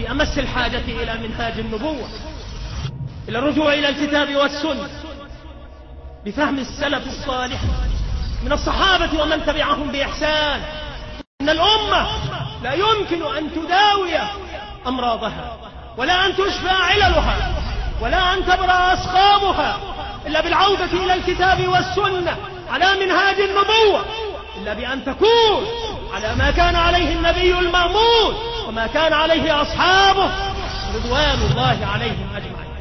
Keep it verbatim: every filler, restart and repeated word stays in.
في أمس الحاجة إلى منهاج النبوة، إلى الرجوع إلى الكتاب والسنة بفهم السلف الصالح من الصحابة ومن تبعهم بإحسان. إن الأمة لا يمكن أن تداوي أمراضها ولا أن تشفى عللها ولا أن تبرأ أسقامها إلا بالعودة إلى الكتاب والسنة على منهاج النبوة، إلا بأن تكون على ما كان عليه النبي المأمون وما كان عليه أصحابه رضوان الله عليهم أجمعين.